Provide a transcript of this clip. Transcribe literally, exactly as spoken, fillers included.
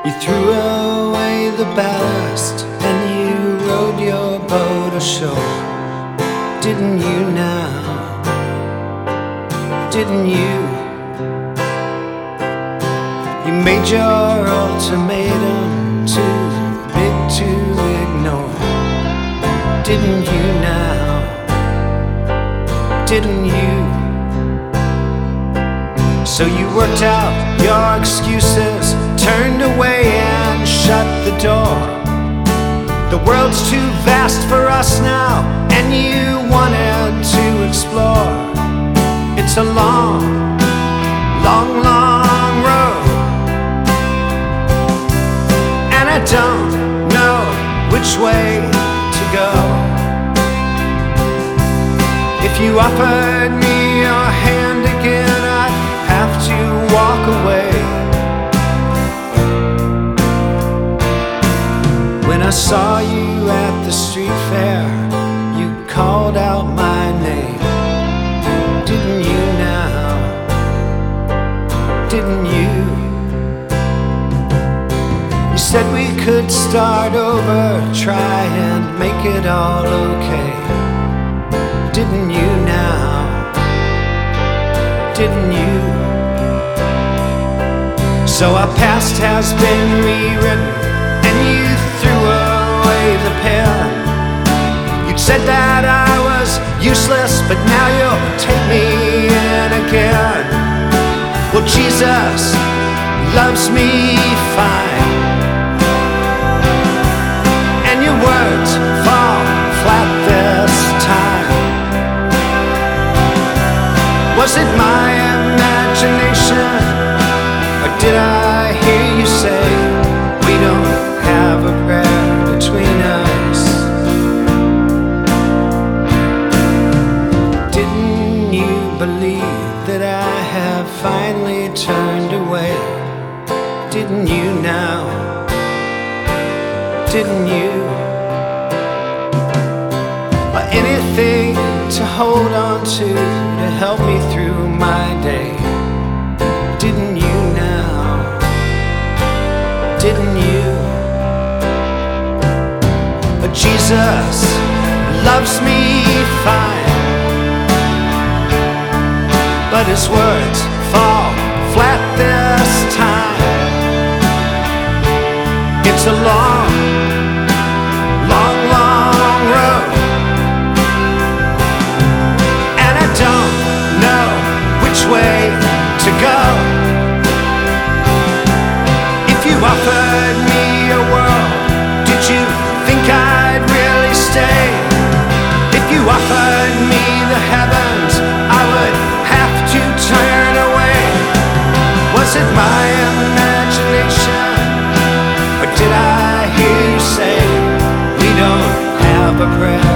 You threw away the ballast and you rowed your boat ashore. Didn't you now? Didn't you? You made your ultimatum too big to ignore. Didn't you now? Didn't you? So you worked out your excuses, turned away and shut the door. The world's too vast for us now, and you wanted to explore. It's a long, long, long road, and I don't know which way to go. If you offered me your hand again, I'd have to walk away. When I saw you at the street fair, you called out my name. Didn't you now? Didn't you? You said we could start over, try and make it all okay. Didn't you now? Didn't you? So our past has been rewritten, and you threw away the pen. You'd said that I was useless, but now you'll take me in again. Well, Jesus loves me fine, and your words fall flat this time. Was it my imagination, or did I hear you say we don't have a prayer between us? Didn't you believe that I have finally turned away? Didn't you now? Didn't you? Or anything to hold on to to help me through my day? Didn't you now? Didn't you? But Jesus loves me fine, but his words fall flat this time. It's a long, long, long road, and I don't know which way to go. If you offered me a world, did you think I'd really stay? If you offered me the heavens, I would have to turn away. Was it my imagination, or did I hear you say we don't have a prayer